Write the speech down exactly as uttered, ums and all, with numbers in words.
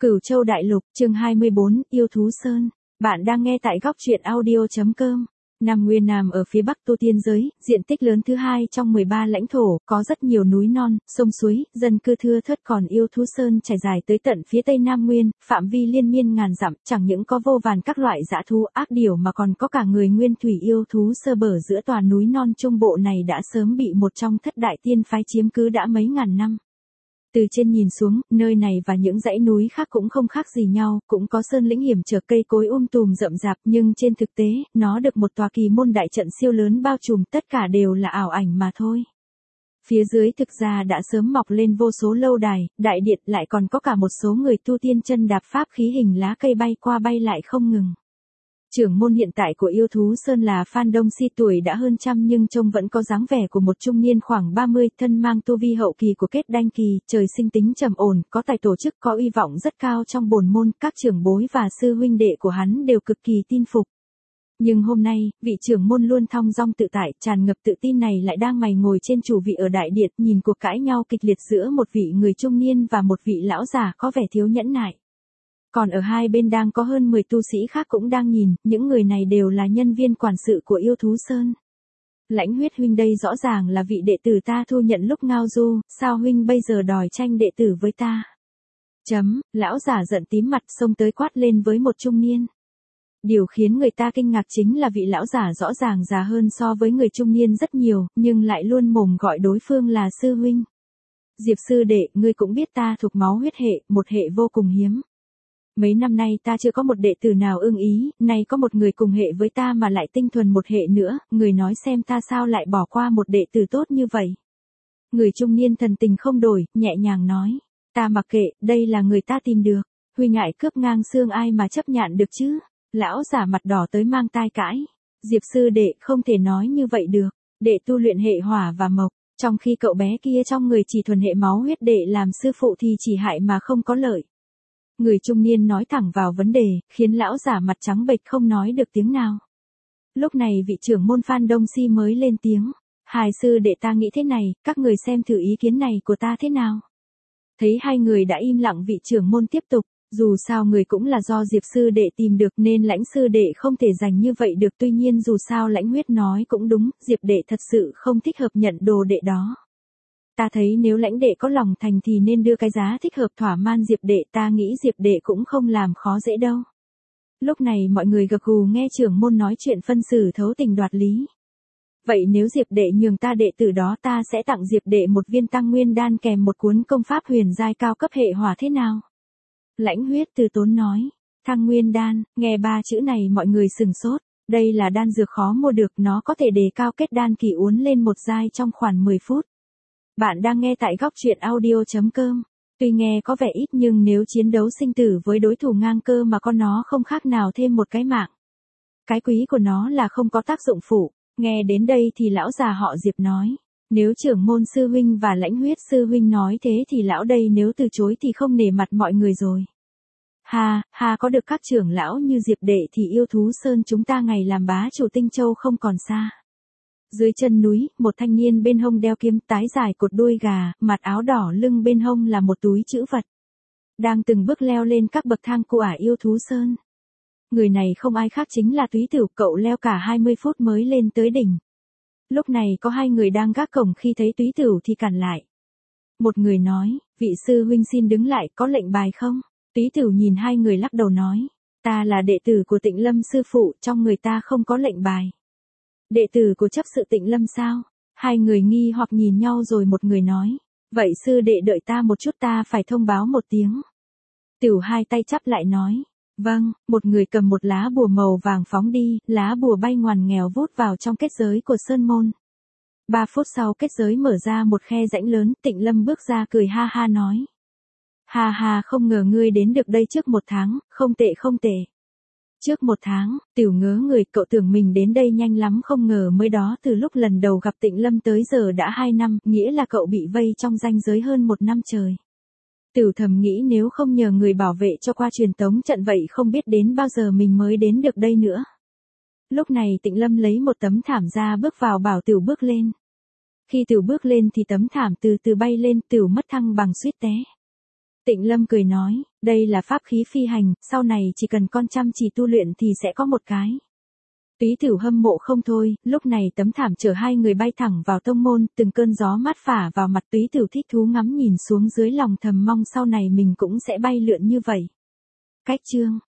Cửu Châu Đại Lục, chương hai mươi bốn, Yêu Thú Sơn. Bạn đang nghe tại góc truyện audio chấm com. Nam Nguyên nằm ở phía bắc tu tiên giới, diện tích lớn thứ hai trong mười ba lãnh thổ, có rất nhiều núi non, sông suối, dân cư thưa thớt, còn Yêu Thú Sơn trải dài tới tận phía tây Nam Nguyên, phạm vi liên miên ngàn dặm, chẳng những có vô vàn các loại dã thú ác điểu mà còn có cả người nguyên thủy yêu thú sơ bở giữa tòa núi non trung bộ này đã sớm bị một trong thất đại tiên phái chiếm cứ đã mấy ngàn năm. Từ trên nhìn xuống, nơi này và những dãy núi khác cũng không khác gì nhau, cũng có sơn lĩnh hiểm trở cây cối um tùm rậm rạp, nhưng trên thực tế, nó được một tòa kỳ môn đại trận siêu lớn bao trùm, tất cả đều là ảo ảnh mà thôi. Phía dưới thực ra đã sớm mọc lên vô số lâu đài, đại điện, lại còn có cả một số người tu tiên chân đạp pháp khí hình lá cây bay qua bay lại không ngừng. Trưởng môn hiện tại của Yêu Thú Sơn là Phan Đông Si, tuổi đã hơn trăm nhưng trông vẫn có dáng vẻ của một trung niên khoảng ba mươi, thân mang tu vi hậu kỳ của kết đanh kỳ, trời sinh tính trầm ổn, có tài tổ chức, có uy vọng rất cao trong bổn môn, các trưởng bối và sư huynh đệ của hắn đều cực kỳ tin phục. Nhưng hôm nay, vị trưởng môn luôn thong dong tự tại, tràn ngập tự tin này lại đang mày ngồi trên chủ vị ở đại điện, nhìn cuộc cãi nhau kịch liệt giữa một vị người trung niên và một vị lão già có vẻ thiếu nhẫn nại. Còn ở hai bên đang có hơn mười tu sĩ khác cũng đang nhìn, những người này đều là nhân viên quản sự của Yêu Thú Sơn. Lãnh Huyết huynh đây rõ ràng là vị đệ tử ta thu nhận lúc ngao du, sao huynh bây giờ đòi tranh đệ tử với ta? Chấm, lão giả giận tím mặt xông tới quát lên với một trung niên. Điều khiến người ta kinh ngạc chính là vị lão giả rõ ràng già hơn so với người trung niên rất nhiều, nhưng lại luôn mồm gọi đối phương là sư huynh. Diệp sư đệ, ngươi cũng biết ta thuộc máu huyết hệ, một hệ vô cùng hiếm. Mấy năm nay ta chưa có một đệ tử nào ưng ý, nay có một người cùng hệ với ta mà lại tinh thuần một hệ nữa, người nói xem ta sao lại bỏ qua một đệ tử tốt như vậy. Người trung niên thần tình không đổi, nhẹ nhàng nói, ta mặc kệ, đây là người ta tìm được, huy ngại cướp ngang xương ai mà chấp nhận được chứ. Lão giả mặt đỏ tới mang tai cãi, Diệp sư đệ không thể nói như vậy được, đệ tu luyện hệ hỏa và mộc, trong khi cậu bé kia trong người chỉ thuần hệ máu huyết, đệ làm sư phụ thì chỉ hại mà không có lợi. Người trung niên nói thẳng vào vấn đề, khiến lão giả mặt trắng bệch không nói được tiếng nào. Lúc này vị trưởng môn Phan Đông Si mới lên tiếng, hai sư đệ ta nghĩ thế này, các người xem thử ý kiến này của ta thế nào. Thấy hai người đã im lặng, vị trưởng môn tiếp tục, dù sao người cũng là do Diệp sư đệ tìm được nên Lãnh sư đệ không thể giành như vậy được, tuy nhiên dù sao Lãnh Huyết nói cũng đúng, Diệp đệ thật sự không thích hợp nhận đồ đệ đó. Ta thấy nếu Lãnh đệ có lòng thành thì nên đưa cái giá thích hợp thỏa man Diệp đệ, ta nghĩ Diệp đệ cũng không làm khó dễ đâu. Lúc này mọi người gật gù nghe trưởng môn nói chuyện phân xử thấu tình đoạt lý. Vậy nếu Diệp đệ nhường ta đệ tử đó, ta sẽ tặng Diệp đệ một viên tăng nguyên đan kèm một cuốn công pháp huyền giai cao cấp hệ hỏa, thế nào? Lãnh Huyết từ tốn nói, thăng nguyên đan, nghe ba chữ này mọi người sừng sốt, đây là đan dược khó mua được, nó có thể đề cao kết đan kỳ uốn lên một giai trong khoảng mười phút. Bạn đang nghe tại góc truyện audio chấm com. Tuy nghe có vẻ ít nhưng nếu chiến đấu sinh tử với đối thủ ngang cơ mà con nó không khác nào thêm một cái mạng. Cái quý của nó là không có tác dụng phụ. Nghe đến đây thì lão già họ Diệp nói, nếu trưởng môn sư huynh và Lãnh Huyết sư huynh nói thế thì lão đây nếu từ chối thì không nể mặt mọi người rồi. Ha, ha, có được các trưởng lão như Diệp đệ thì Yêu Thú Sơn chúng ta ngày làm bá chủ Tinh Châu không còn xa. Dưới chân núi, một thanh niên bên hông đeo kiếm, tái dài cột đuôi gà, mặt áo đỏ, lưng bên hông là một túi trữ vật. Đang từng bước leo lên các bậc thang của ả Yêu Thú Sơn. Người này không ai khác chính là Túy Tửu, cậu leo cả hai mươi phút mới lên tới đỉnh. Lúc này có hai người đang gác cổng, khi thấy Túy Tửu thì cản lại. Một người nói, vị sư huynh xin đứng lại, có lệnh bài không? Túy Tửu nhìn hai người lắc đầu nói, ta là đệ tử của Tịnh Lâm sư phụ, trong người ta không có lệnh bài. Đệ tử của chấp sự Tịnh Lâm sao? Hai người nghi hoặc nhìn nhau rồi một người nói, vậy sư đệ đợi ta một chút, ta phải thông báo một tiếng. Tửu hai tay chắp lại nói, vâng. Một người cầm một lá bùa màu vàng phóng đi, lá bùa bay ngoằn nghèo vút vào trong kết giới của sơn môn. Ba phút sau kết giới mở ra một khe rãnh lớn, Tịnh Lâm bước ra cười ha ha nói, ha ha, không ngờ ngươi đến được đây trước một tháng, không tệ không tệ. Trước một tháng, Tiểu ngớ người, cậu tưởng mình đến đây nhanh lắm, không ngờ mới đó từ lúc lần đầu gặp Tịnh Lâm tới giờ đã hai năm, nghĩa là cậu bị vây trong ranh giới hơn một năm trời. Tiểu thầm nghĩ nếu không nhờ người bảo vệ cho qua truyền tống trận vậy không biết đến bao giờ mình mới đến được đây nữa. Lúc này Tịnh Lâm lấy một tấm thảm ra bước vào bảo Tiểu bước lên. Khi Tiểu bước lên thì tấm thảm từ từ bay lên, Tiểu mất thăng bằng suýt té. Tịnh Lâm cười nói, đây là pháp khí phi hành, sau này chỉ cần con chăm chỉ tu luyện thì sẽ có một cái. Túy Tử hâm mộ không thôi, lúc này tấm thảm chở hai người bay thẳng vào tông môn, từng cơn gió mát phả vào mặt Túy Tử thích thú ngắm nhìn xuống dưới lòng thầm mong sau này mình cũng sẽ bay lượn như vậy. Cách chương